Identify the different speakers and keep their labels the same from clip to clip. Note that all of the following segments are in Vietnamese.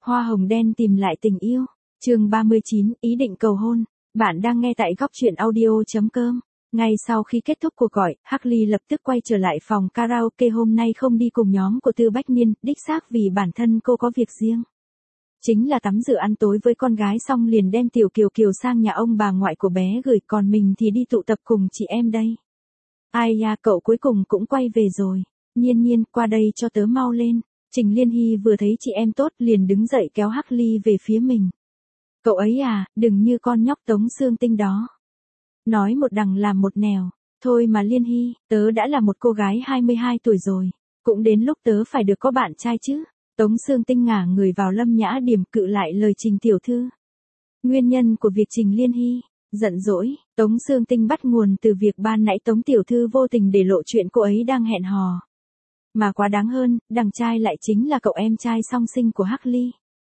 Speaker 1: Hoa hồng đen tìm lại tình yêu. Chương 39, ý định cầu hôn. Bạn đang nghe tại góc truyện audio.com. Ngay sau khi kết thúc cuộc gọi, Hắc Ly lập tức quay trở lại phòng karaoke, hôm nay không đi cùng nhóm của Tư Bách Niên, đích xác vì bản thân cô có việc riêng. Chính là tắm rửa ăn tối với con gái xong liền đem Tiểu Kiều Kiều sang nhà ông bà ngoại của bé gửi, còn mình thì đi tụ tập cùng chị em đây. Ai da, cậu cuối cùng cũng quay về rồi. Nhiên Nhiên, qua đây cho tớ mau lên. Trình Liên Hy vừa thấy chị em tốt liền đứng dậy kéo Hắc Ly về phía mình. Cậu ấy à, đừng như con nhóc Tống Sương Tinh đó. Nói một đằng làm một nẻo. Thôi mà Liên Hy, tớ đã là một cô gái 22 tuổi rồi. Cũng đến lúc tớ phải được có bạn trai chứ. Tống Sương Tinh ngả người vào Lâm Nhã Điểm cự lại lời Trình tiểu thư. Nguyên nhân của việc Trình Liên Hy giận dỗi, Tống Sương Tinh bắt nguồn từ việc ban nãy Tống tiểu thư vô tình để lộ chuyện cô ấy đang hẹn hò. Mà quá đáng hơn, đằng trai lại chính là cậu em trai song sinh của Hắc Ly.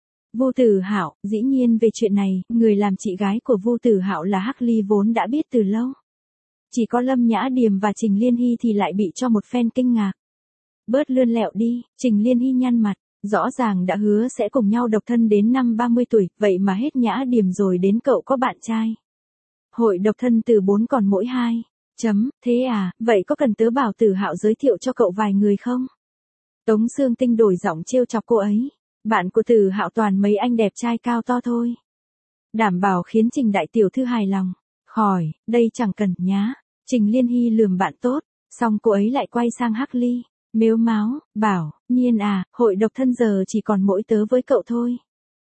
Speaker 1: Vu Tử Hạo. Dĩ nhiên về chuyện này, người làm chị gái của Vu Tử Hạo là Hắc Ly vốn đã biết từ lâu. Chỉ có Lâm Nhã Điểm và Trình Liên Hy thì lại bị cho một phen kinh ngạc. Bớt lươn lẹo đi, Trình Liên Hy nhăn mặt, rõ ràng đã hứa sẽ cùng nhau độc thân đến năm 30 tuổi, vậy mà hết Nhã Điểm rồi đến cậu có bạn trai. Hội độc thân từ 4 còn mỗi 2. Thế à, vậy có cần tớ bảo Tử Hạo giới thiệu cho cậu vài người không? Tống Sương Tinh đổi giọng trêu chọc cô ấy. Bạn của Tử Hạo toàn mấy anh đẹp trai cao to thôi. Đảm bảo khiến Trình đại tiểu thư hài lòng. Khỏi, đây chẳng cần nhá. Trình Liên Hy lườm bạn tốt, xong cô ấy lại quay sang Hắc Ly, mếu máo, bảo, Nhiên à, hội độc thân giờ chỉ còn mỗi tớ với cậu thôi.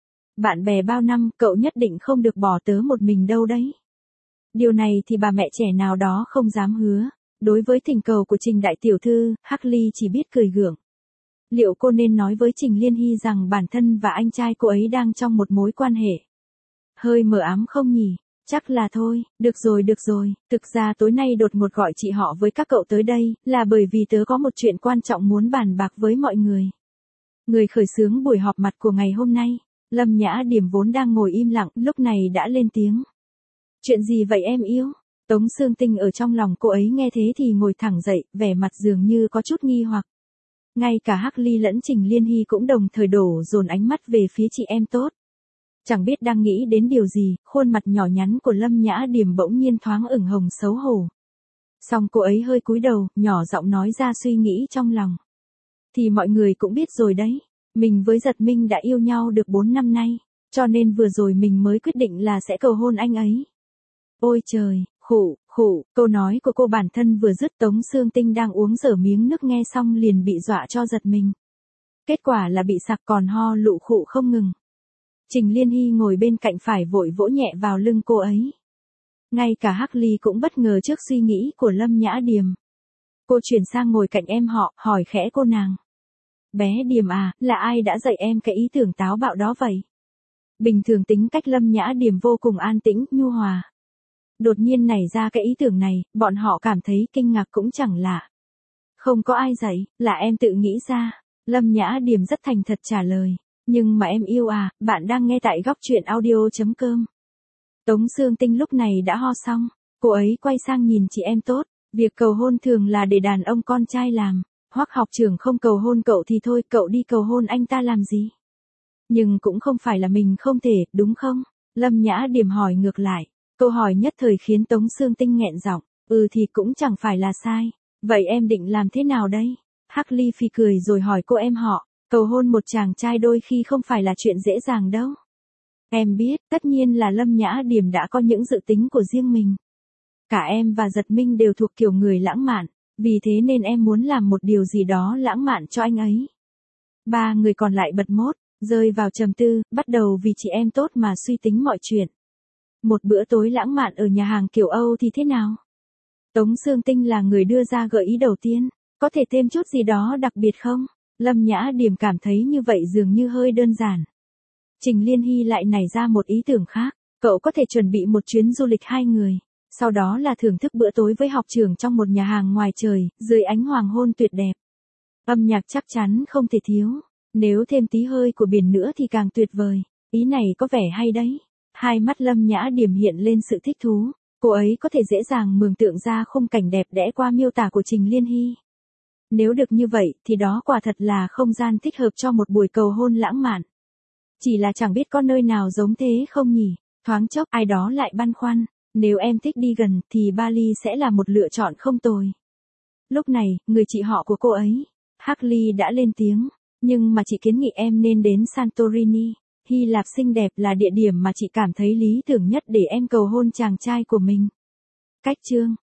Speaker 1: Bạn bè bao năm, cậu nhất định không được bỏ tớ một mình đâu đấy. Điều này thì bà mẹ trẻ nào đó không dám hứa. Đối với thỉnh cầu của Trình đại tiểu thư, Hắc Ly chỉ biết cười gượng. Liệu cô nên nói với Trình Liên Hy rằng bản thân và anh trai cô ấy đang trong một mối quan hệ hơi mờ ám không nhỉ? Chắc là thôi, được rồi, thực ra tối nay đột ngột gọi chị họ với các cậu tới đây, là bởi vì tớ có một chuyện quan trọng muốn bàn bạc với mọi người. Người khởi xướng buổi họp mặt của ngày hôm nay, Lâm Nhã Điểm vốn đang ngồi im lặng, lúc này đã lên tiếng. Chuyện gì vậy em yêu? Tống Sương Tinh ở trong lòng cô ấy nghe thế thì ngồi thẳng dậy, vẻ mặt dường như có chút nghi hoặc. Ngay cả Hắc Ly lẫn Trình Liên Hy cũng đồng thời đổ dồn ánh mắt về phía chị em tốt. Chẳng biết đang nghĩ đến điều gì, khuôn mặt nhỏ nhắn của Lâm Nhã Điểm bỗng nhiên thoáng ửng hồng xấu hổ. Xong cô ấy hơi cúi đầu, nhỏ giọng nói ra suy nghĩ trong lòng. Thì mọi người cũng biết rồi đấy, mình với Giật Minh đã yêu nhau được 4 năm nay, cho nên vừa rồi mình mới quyết định là sẽ cầu hôn anh ấy. Ôi trời, câu nói của cô bản thân vừa dứt, Tống Sương Tinh đang uống dở miếng nước nghe xong liền bị dọa cho giật mình. Kết quả là bị sặc còn ho lụ khụ không ngừng. Trình Liên Hy ngồi bên cạnh phải vội vỗ nhẹ vào lưng cô ấy. Ngay cả Hắc Ly cũng bất ngờ trước suy nghĩ của Lâm Nhã Điểm. Cô chuyển sang ngồi cạnh em họ, hỏi khẽ cô nàng. Bé Điểm à, là ai đã dạy em cái ý tưởng táo bạo đó vậy? Bình thường tính cách Lâm Nhã Điểm vô cùng an tĩnh, nhu hòa. Đột nhiên nảy ra cái ý tưởng này, bọn họ cảm thấy kinh ngạc cũng chẳng lạ. Không có ai dạy, là em tự nghĩ ra. Lâm Nhã Điểm rất thành thật trả lời. Nhưng mà em yêu à, bạn đang nghe tại góc truyện audio.com. Tống Sương Tinh lúc này đã ho xong. Cô ấy quay sang nhìn chị em tốt. Việc cầu hôn thường là để đàn ông con trai làm. Hoắc học trưởng không cầu hôn cậu thì thôi, cậu đi cầu hôn anh ta làm gì? Nhưng cũng không phải là mình không thể, đúng không? Lâm Nhã Điểm hỏi ngược lại. Câu hỏi nhất thời khiến Tống Sương Tinh nghẹn giọng, thì cũng chẳng phải là sai. Vậy em định làm thế nào đây? Hắc Ly phì cười rồi hỏi cô em họ, cầu hôn một chàng trai đôi khi không phải là chuyện dễ dàng đâu. Em biết, tất nhiên là Lâm Nhã Điểm đã có những dự tính của riêng mình. Cả em và Giật Minh đều thuộc kiểu người lãng mạn, vì thế nên em muốn làm một điều gì đó lãng mạn cho anh ấy. Ba người còn lại bật mốt, rơi vào trầm tư, bắt đầu vì chị em tốt mà suy tính mọi chuyện. Một bữa tối lãng mạn ở nhà hàng kiểu Âu thì thế nào? Tống Sương Tinh là người đưa ra gợi ý đầu tiên, có thể thêm chút gì đó đặc biệt không? Lâm Nhã Điểm cảm thấy như vậy dường như hơi đơn giản. Trình Liên Hy lại nảy ra một ý tưởng khác, cậu có thể chuẩn bị một chuyến du lịch 2 người, sau đó là thưởng thức bữa tối với học trưởng trong một nhà hàng ngoài trời, dưới ánh hoàng hôn tuyệt đẹp. Âm nhạc chắc chắn không thể thiếu, nếu thêm tí hơi của biển nữa thì càng tuyệt vời, ý này có vẻ hay đấy. Hai mắt Lâm Nhã Điểm hiện lên sự thích thú, cô ấy có thể dễ dàng mường tượng ra khung cảnh đẹp đẽ qua miêu tả của Trình Liên Hy. Nếu được như vậy thì đó quả thật là không gian thích hợp cho một buổi cầu hôn lãng mạn. Chỉ là chẳng biết có nơi nào giống thế không nhỉ? Thoáng chốc ai đó lại băn khoăn, nếu em thích đi gần thì Bali sẽ là một lựa chọn không tồi. Lúc này, người chị họ của cô ấy, Hartley đã lên tiếng, nhưng mà chị kiến nghị em nên đến Santorini, Hy Lạp xinh đẹp là địa điểm mà chị cảm thấy lý tưởng nhất để em cầu hôn chàng trai của mình. Cách chương